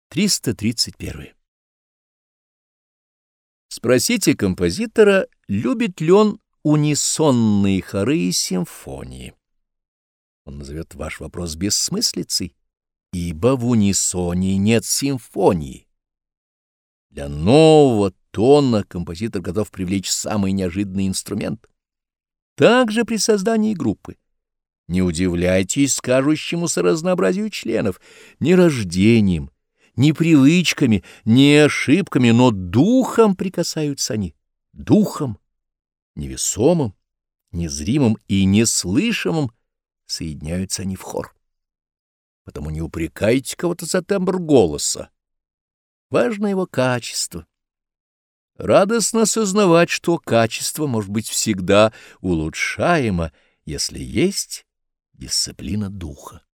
331. Спросите композитора, любит ли он унисонные хоры и симфонии. Он назовет ваш вопрос бессмыслицей, ибо в унисоне нет симфонии. Для нового тона композитор готов привлечь самый неожиданный инструмент. Также при создании группы. Не удивляйтесь кажущемуся разнообразию членов, ни рождением, ни привычками, ни ошибками, но духом прикасаются они, духом, невесомым, незримым и неслышимым соединяются они в хор. Потому не упрекайте кого-то за тембр голоса. Важно его качество. Радостно осознавать, что качество может быть всегда улучшаемо, если есть дисциплина духа.